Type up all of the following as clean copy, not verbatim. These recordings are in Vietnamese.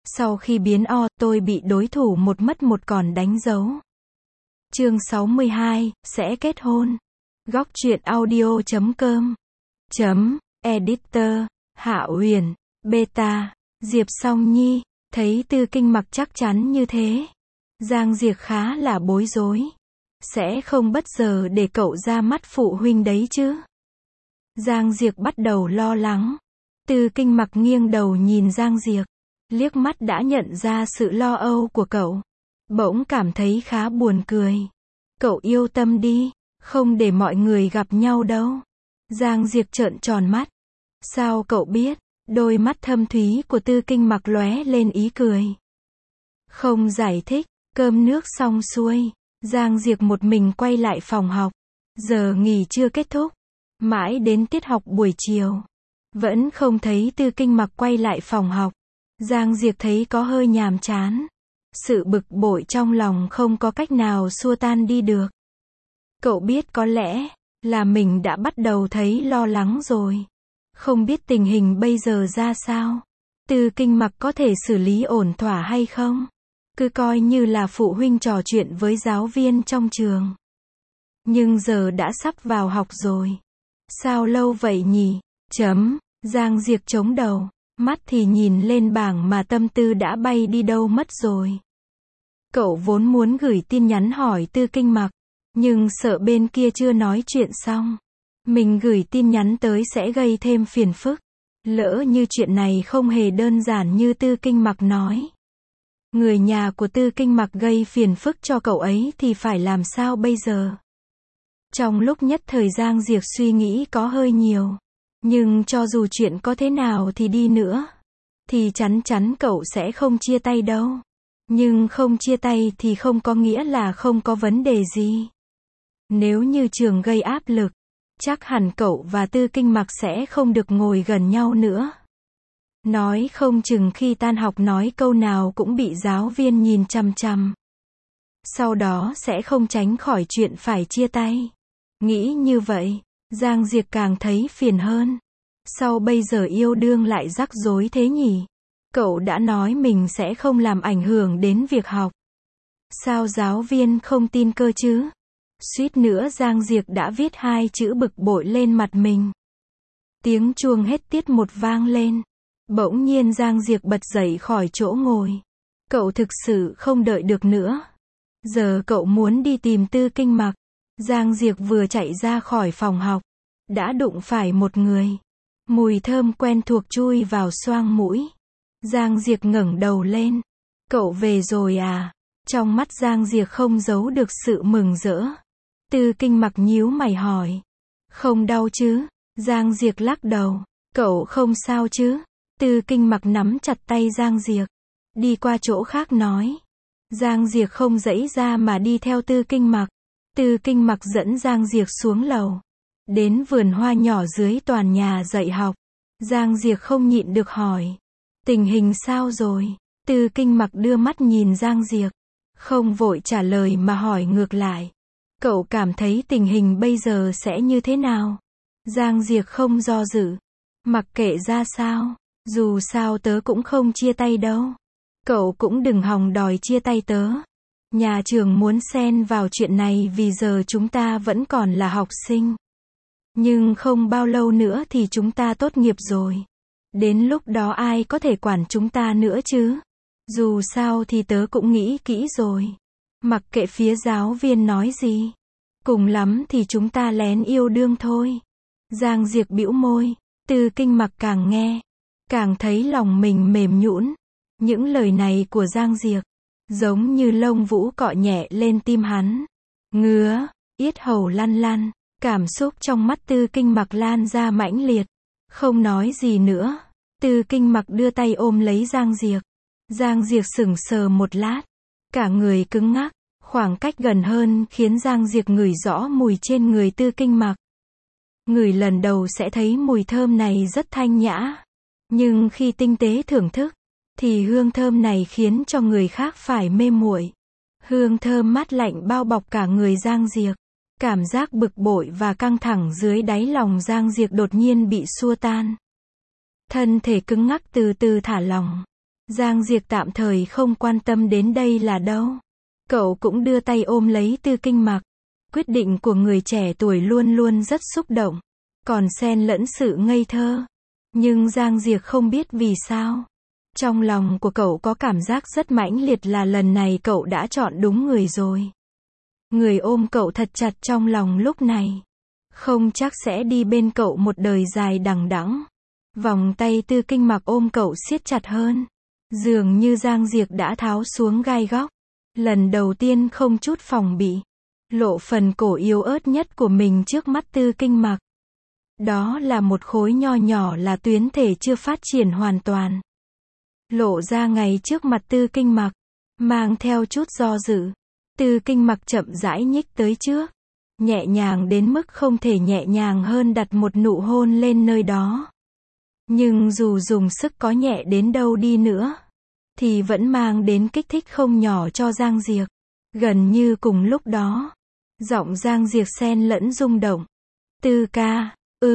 Sau khi biến O, tôi bị đối thủ một mất một còn đánh dấu. Chương 62, sẽ kết hôn. Góc truyện audio.com Editor, Hạ Huyền, Beta, Diệp Song Nhi, thấy Tư Kinh Mặc chắc chắn như thế. Giang Diệc khá là bối rối. Sẽ không bất giờ để cậu ra mắt phụ huynh đấy chứ? Giang Diệc bắt đầu lo lắng. Tư Kinh Mặc nghiêng đầu nhìn Giang Diệc, liếc mắt đã nhận ra sự lo âu của cậu. Bỗng cảm thấy khá buồn cười. Cậu yêu tâm đi, không để mọi người gặp nhau đâu. Giang Diệc trợn tròn mắt. Sao cậu biết? Đôi mắt thâm thúy của Tư Kinh Mặc lóe lên ý cười. Không giải thích. Cơm nước xong xuôi, Giang Diệc một mình quay lại phòng học. Giờ nghỉ chưa kết thúc. Mãi đến tiết học buổi chiều, vẫn không thấy Tư Kinh Mặc quay lại phòng học. Giang Diệc thấy có hơi nhàm chán. Sự bực bội trong lòng không có cách nào xua tan đi được. Cậu biết có lẽ là mình đã bắt đầu thấy lo lắng rồi. Không biết tình hình bây giờ ra sao. Tư Kinh Mặc có thể xử lý ổn thỏa hay không? Cứ coi như là phụ huynh trò chuyện với giáo viên trong trường. Nhưng giờ đã sắp vào học rồi. Sao lâu vậy nhỉ? Giang Diệc chống đầu, mắt thì nhìn lên bảng mà tâm tư đã bay đi đâu mất rồi. Cậu vốn muốn gửi tin nhắn hỏi Tư Kinh Mặc, nhưng sợ bên kia chưa nói chuyện xong. Mình gửi tin nhắn tới sẽ gây thêm phiền phức. Lỡ như chuyện này không hề đơn giản như Tư Kinh Mặc nói. Người nhà của Tư Kinh Mặc gây phiền phức cho cậu ấy thì phải làm sao bây giờ? Trong lúc nhất thời Giang Diệc suy nghĩ có hơi nhiều. Nhưng cho dù chuyện có thế nào thì đi nữa, thì chắn chắn cậu sẽ không chia tay đâu. Nhưng không chia tay thì không có nghĩa là không có vấn đề gì. Nếu như trường gây áp lực, chắc hẳn cậu và Tư Kinh Mặc sẽ không được ngồi gần nhau nữa. Nói không chừng khi tan học nói câu nào cũng bị giáo viên nhìn chằm chằm. Sau đó sẽ không tránh khỏi chuyện phải chia tay. Nghĩ như vậy, Giang Diệc càng thấy phiền hơn. Sao bây giờ yêu đương lại rắc rối thế nhỉ? Cậu đã nói mình sẽ không làm ảnh hưởng đến việc học. Sao giáo viên không tin cơ chứ? Suýt nữa Giang Diệc đã viết 2 chữ bực bội lên mặt mình. Tiếng chuông hết tiết 1 vang lên. Bỗng nhiên Giang Diệc bật dậy khỏi chỗ ngồi. Cậu thực sự không đợi được nữa. Giờ cậu muốn đi tìm Tư Kinh Mặc. Giang Diệc vừa chạy ra khỏi phòng học, đã đụng phải một người. Mùi thơm quen thuộc chui vào xoang mũi. Giang Diệc ngẩng đầu lên. Cậu về rồi à? Trong mắt Giang Diệc không giấu được sự mừng rỡ. Tư Kinh Mặc nhíu mày hỏi. Không đau chứ? Giang Diệc lắc đầu. Cậu không sao chứ? Tư Kinh Mặc nắm chặt tay Giang Diệc. Đi qua chỗ khác nói. Giang Diệc không giãy ra mà đi theo Tư Kinh Mặc. Tư Kinh Mặc dẫn Giang Diệc xuống lầu. Đến vườn hoa nhỏ dưới tòa nhà dạy học. Giang Diệc không nhịn được hỏi. Tình hình sao rồi? Tư Kinh Mặc đưa mắt nhìn Giang Diệc. Không vội trả lời mà hỏi ngược lại. Cậu cảm thấy tình hình bây giờ sẽ như thế nào? Giang Diệc không do dự. Mặc kệ ra sao. Dù sao tớ cũng không chia tay đâu. Cậu cũng đừng hòng đòi chia tay tớ. Nhà trường muốn xen vào chuyện này vì giờ chúng ta vẫn còn là học sinh. Nhưng không bao lâu nữa thì chúng ta tốt nghiệp rồi. Đến lúc đó ai có thể quản chúng ta nữa chứ? Dù sao thì tớ cũng nghĩ kỹ rồi. Mặc kệ phía giáo viên nói gì. Cùng lắm thì chúng ta lén yêu đương thôi. Giang Diệc bĩu môi. Tư Kinh Mặc càng nghe, càng thấy lòng mình mềm nhũn. Những lời này của Giang Diệc giống như lông vũ cọ nhẹ lên tim hắn. Ngứa, yết hầu lăn lăn. Cảm xúc trong mắt Tư Kinh Mặc lan ra mãnh liệt. Không nói gì nữa. Tư Kinh Mặc đưa tay ôm lấy Giang Diệc. Giang Diệc sững sờ một lát. Cả người cứng ngắc. Khoảng cách gần hơn khiến Giang Diệc ngửi rõ mùi trên người Tư Kinh Mặc. Ngửi lần đầu sẽ thấy mùi thơm này rất thanh nhã. Nhưng khi tinh tế thưởng thức, thì hương thơm này khiến cho người khác phải mê muội. Hương thơm mát lạnh bao bọc cả người Giang Diệc. Cảm giác bực bội và căng thẳng dưới đáy lòng Giang Diệc đột nhiên bị xua tan. Thân thể cứng ngắc từ từ thả lỏng. Giang Diệc tạm thời không quan tâm đến đây là đâu. Cậu cũng đưa tay ôm lấy Tư Kinh Mặc. Quyết định của người trẻ tuổi luôn luôn rất xúc động, còn xen lẫn sự ngây thơ. Nhưng Giang Diệc không biết vì sao. Trong lòng của cậu có cảm giác rất mãnh liệt là lần này cậu đã chọn đúng người rồi. Người ôm cậu thật chặt trong lòng lúc này. Không chắc sẽ đi bên cậu một đời dài đằng đẵng. Vòng tay Tư Kinh Mặc ôm cậu siết chặt hơn. Dường như Giang Diệc đã tháo xuống gai góc. Lần đầu tiên không chút phòng bị. Lộ phần cổ yếu ớt nhất của mình trước mắt Tư Kinh Mặc. Đó là một khối nho nhỏ là tuyến thể chưa phát triển hoàn toàn. Lộ ra ngay trước mặt Tư Kinh Mặc. Mang theo chút do dự. Tư Kinh Mặc chậm rãi nhích tới trước. Nhẹ nhàng đến mức không thể nhẹ nhàng hơn đặt một nụ hôn lên nơi đó. Nhưng dù dùng sức có nhẹ đến đâu đi nữa, thì vẫn mang đến kích thích không nhỏ cho Giang Diệc. Gần như cùng lúc đó, giọng Giang Diệc xen lẫn rung động. Tư ca,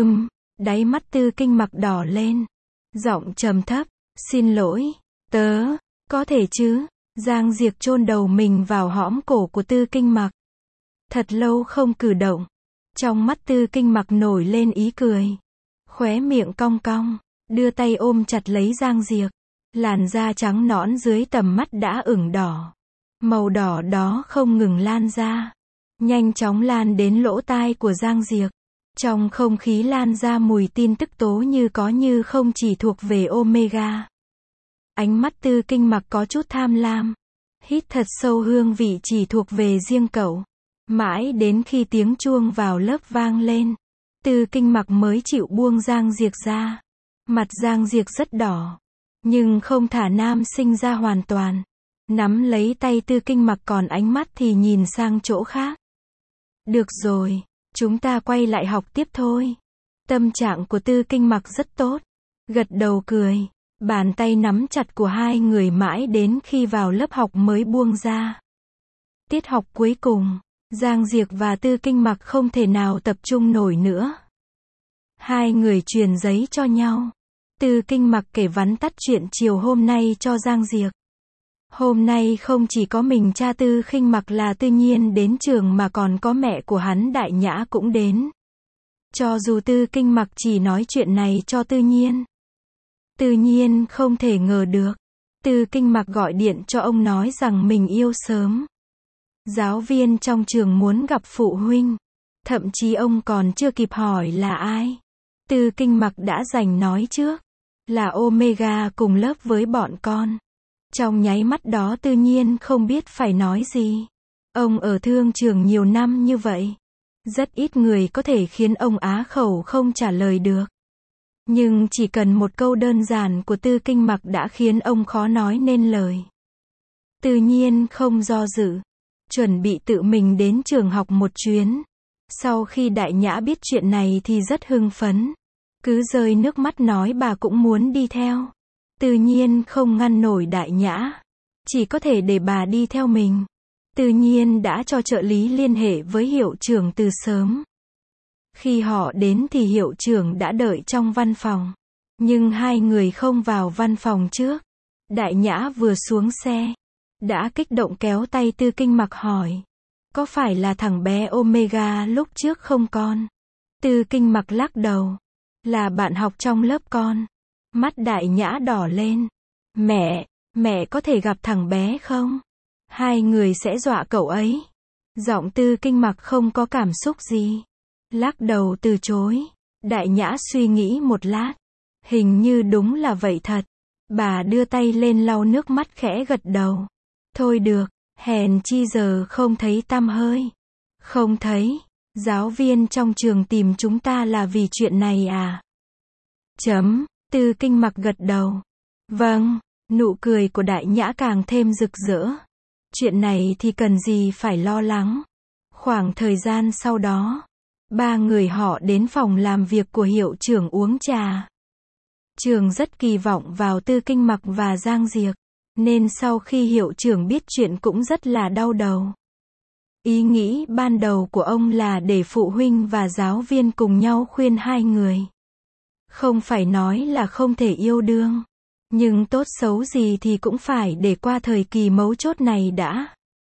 đáy mắt Tư Kinh Mặc đỏ lên. Giọng trầm thấp, xin lỗi, tớ, có thể chứ? Giang Diệc chôn đầu mình vào hõm cổ của Tư Kinh Mặc. Thật lâu không cử động. Trong mắt Tư Kinh Mặc nổi lên ý cười. Khóe miệng cong cong, đưa tay ôm chặt lấy Giang Diệc. Làn da trắng nõn dưới tầm mắt đã ửng đỏ. Màu đỏ đó không ngừng lan ra. Nhanh chóng lan đến lỗ tai của Giang Diệc. Trong không khí lan ra mùi tin tức tố như có như không chỉ thuộc về Omega. Ánh mắt Tư Kinh Mặc có chút tham lam. Hít thật sâu hương vị chỉ thuộc về riêng cậu. Mãi đến khi tiếng chuông vào lớp vang lên, Tư Kinh Mặc mới chịu buông Giang Diệc ra. Mặt Giang Diệc rất đỏ, nhưng không thả nam sinh ra hoàn toàn. Nắm lấy tay Tư Kinh Mặc còn ánh mắt thì nhìn sang chỗ khác. Được rồi, chúng ta quay lại học tiếp thôi. Tâm trạng của Tư Kinh Mặc rất tốt. Gật đầu cười. Bàn tay nắm chặt của hai người mãi đến khi vào lớp học mới buông ra. Tiết học cuối cùng, Giang Diệc và Tư Kinh Mặc không thể nào tập trung nổi nữa. Hai người truyền giấy cho nhau. Tư Kinh Mặc kể vắn tắt chuyện chiều hôm nay cho Giang Diệc. Hôm nay không chỉ có mình cha Tư Kinh Mặc là Tư Nhiên đến trường mà còn có mẹ của hắn Đại Nhã cũng đến. Cho dù Tư Kinh Mặc chỉ nói chuyện này cho Tư Nhiên. Tư Nhiên không thể ngờ được. Tư Kinh Mặc gọi điện cho ông nói rằng mình yêu sớm. Giáo viên trong trường muốn gặp phụ huynh. Thậm chí ông còn chưa kịp hỏi là ai. Tư Kinh Mặc đã giành nói trước. Là Omega cùng lớp với bọn con. Trong nháy mắt đó Tư Nhiên không biết phải nói gì. Ông ở thương trường nhiều năm như vậy. Rất ít người có thể khiến ông á khẩu không trả lời được. Nhưng chỉ cần một câu đơn giản của Tư Kinh Mặc đã khiến ông khó nói nên lời. Tư Nhiên không do dự. Chuẩn bị tự mình đến trường học một chuyến. Sau khi Đại Nhã biết chuyện này thì rất hưng phấn. Cứ rơi nước mắt nói bà cũng muốn đi theo. Tư Nhiên không ngăn nổi Đại Nhã. Chỉ có thể để bà đi theo mình. Tư Nhiên đã cho trợ lý liên hệ với hiệu trưởng từ sớm. Khi họ đến thì hiệu trưởng đã đợi trong văn phòng. Nhưng hai người không vào văn phòng trước. Đại Nhã vừa xuống xe. Đã kích động kéo tay Tư Kinh Mặc hỏi. Có phải là thằng bé Omega lúc trước không con? Tư Kinh Mặc lắc đầu. Là bạn học trong lớp con. Mắt Đại Nhã đỏ lên. Mẹ có thể gặp thằng bé không? Hai người sẽ dọa cậu ấy. Giọng Tư Kinh Mặc không có cảm xúc gì. Lắc đầu từ chối. Đại Nhã suy nghĩ một lát. Hình như đúng là vậy thật. Bà đưa tay lên lau nước mắt khẽ gật đầu. Thôi được, hèn chi giờ không thấy tăm hơi. Không thấy. Giáo viên trong trường tìm chúng ta là vì chuyện này à? Tư Kinh Mặc gật đầu. Vâng, nụ cười của Đại Nhã càng thêm rực rỡ. Chuyện này thì cần gì phải lo lắng. Khoảng thời gian sau đó, ba người họ đến phòng làm việc của hiệu trưởng uống trà. Trường rất kỳ vọng vào Tư Kinh Mặc và Giang Diệc, nên sau khi hiệu trưởng biết chuyện cũng rất là đau đầu. Ý nghĩ ban đầu của ông là để phụ huynh và giáo viên cùng nhau khuyên hai người. Không phải nói là không thể yêu đương, Nhưng tốt xấu gì thì cũng phải để qua thời kỳ mấu chốt này đã.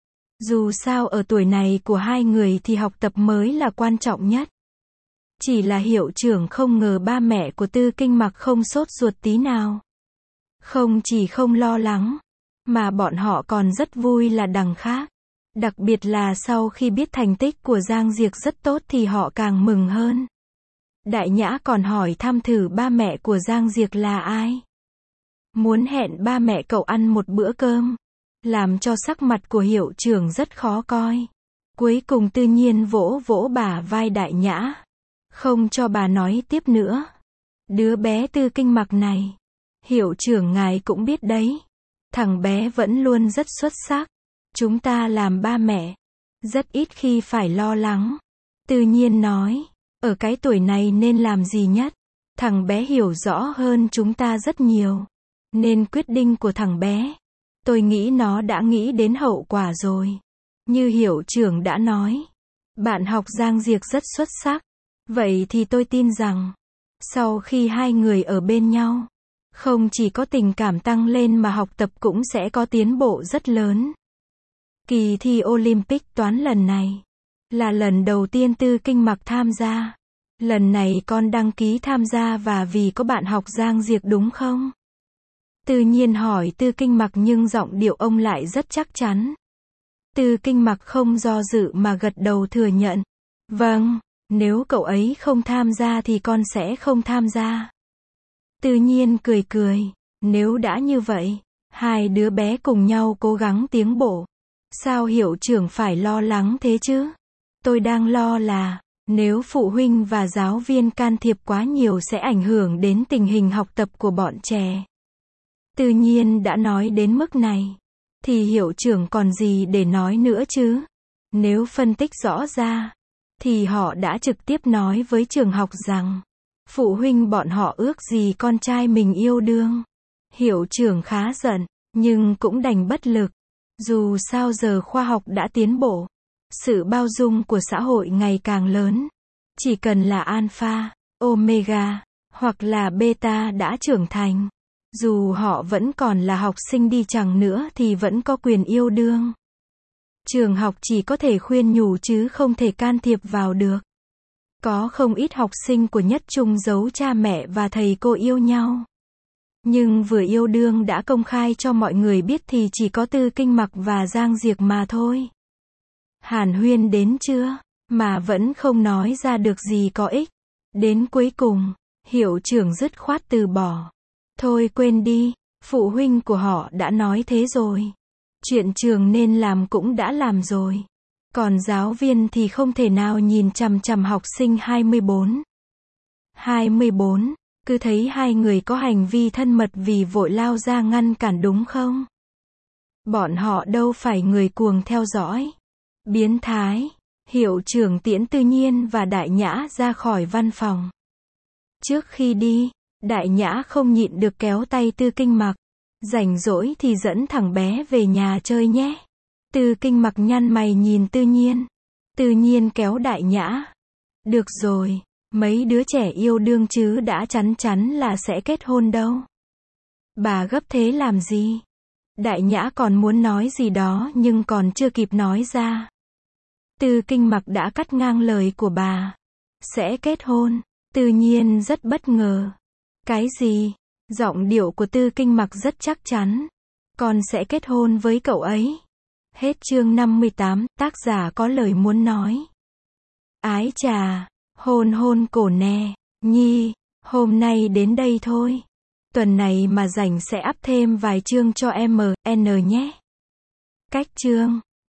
Dù sao ở tuổi này của hai người thì học tập mới là quan trọng nhất. Chỉ là hiệu trưởng không ngờ ba mẹ của Tư Kinh Mặc không sốt ruột tí nào. Không chỉ không lo lắng, mà bọn họ còn rất vui là đằng khác. Đặc biệt là sau khi biết thành tích của Giang Diệc rất tốt thì họ càng mừng hơn. Đại Nhã còn hỏi thăm thử ba mẹ của Giang Diệc là ai. Muốn hẹn ba mẹ cậu ăn một bữa cơm. Làm cho sắc mặt của hiệu trưởng rất khó coi. Cuối cùng Tư Nhiên vỗ vỗ bả vai Đại Nhã. Không cho bà nói tiếp nữa. Đứa bé Tư Kinh Mặc này. Hiệu trưởng ngài cũng biết đấy. Thằng bé vẫn luôn rất xuất sắc. Chúng ta làm ba mẹ. Rất ít khi phải lo lắng. Tư Nhiên nói. Ở cái tuổi này nên làm gì nhất? Thằng bé hiểu rõ hơn chúng ta rất nhiều. Nên quyết định của thằng bé. Tôi nghĩ nó đã nghĩ đến hậu quả rồi. Như hiệu trưởng đã nói. Bạn học Giang Diệc rất xuất sắc. Vậy thì tôi tin rằng. Sau khi hai người ở bên nhau. Không chỉ có tình cảm tăng lên mà học tập cũng sẽ có tiến bộ rất lớn. Kỳ thi Olympic toán lần này. Là lần đầu tiên Tư Kinh Mặc tham gia. Lần này con đăng ký tham gia và vì có bạn học Giang Diệc đúng không? Tư Nhiên hỏi Tư Kinh Mặc nhưng giọng điệu ông lại rất chắc chắn. Tư Kinh Mặc không do dự mà gật đầu thừa nhận. Vâng, nếu cậu ấy không tham gia thì con sẽ không tham gia. Tư Nhiên cười cười. Nếu đã như vậy, hai đứa bé cùng nhau cố gắng tiến bộ. Sao hiệu trưởng phải lo lắng thế chứ? Tôi đang lo là, nếu phụ huynh và giáo viên can thiệp quá nhiều sẽ ảnh hưởng đến tình hình học tập của bọn trẻ. Tư Nhiên đã nói đến mức này, thì hiệu trưởng còn gì để nói nữa chứ? Nếu phân tích rõ ra, thì họ đã trực tiếp nói với trường học rằng, phụ huynh bọn họ ước gì con trai mình yêu đương. Hiệu trưởng khá giận, nhưng cũng đành bất lực. Dù sao giờ khoa học đã tiến bộ, sự bao dung của xã hội ngày càng lớn. Chỉ cần là alpha, omega, hoặc là beta đã trưởng thành. Dù họ vẫn còn là học sinh đi chăng nữa thì vẫn có quyền yêu đương. Trường học chỉ có thể khuyên nhủ chứ không thể can thiệp vào được. Có không ít học sinh của nhất trung giấu cha mẹ và thầy cô yêu nhau. Nhưng vừa yêu đương đã công khai cho mọi người biết thì chỉ có Tư Kinh Mặc và Giang Diệc mà thôi. Hàn huyên đến chưa, mà vẫn không nói ra được gì có ích. Đến cuối cùng, hiệu trưởng dứt khoát từ bỏ. Thôi quên đi, phụ huynh của họ đã nói thế rồi. Chuyện trường nên làm cũng đã làm rồi. Còn giáo viên thì không thể nào nhìn chằm chằm học sinh 24. Cứ thấy hai người có hành vi thân mật vì vội lao ra ngăn cản đúng không? Bọn họ đâu phải người cuồng theo dõi. Biến thái. Hiệu trưởng tiễn Tư Nhiên và Đại Nhã ra khỏi văn phòng. Trước khi đi, Đại Nhã không nhịn được kéo tay Tư Kinh Mặc. Rảnh rỗi thì dẫn thằng bé về nhà chơi nhé. Tư Kinh Mặc nhăn mày nhìn Tư Nhiên. Tư Nhiên kéo Đại Nhã. Được rồi, mấy đứa trẻ yêu đương chứ đã chắn chắn là sẽ kết hôn đâu. Bà gấp thế làm gì? Đại Nhã còn muốn nói gì đó nhưng còn chưa kịp nói ra. Tư Kinh Mặc đã cắt ngang lời của bà. Sẽ kết hôn. Tư Nhiên rất bất ngờ. Cái gì? Giọng điệu của Tư Kinh Mặc rất chắc chắn. Con sẽ kết hôn với cậu ấy. Hết chương 58, tác giả có lời muốn nói. Ái chà, hôn hôn cổ nè, Nhi, hôm nay đến đây thôi. Tuần này mà rảnh sẽ up thêm vài chương cho em, nhé. Cách chương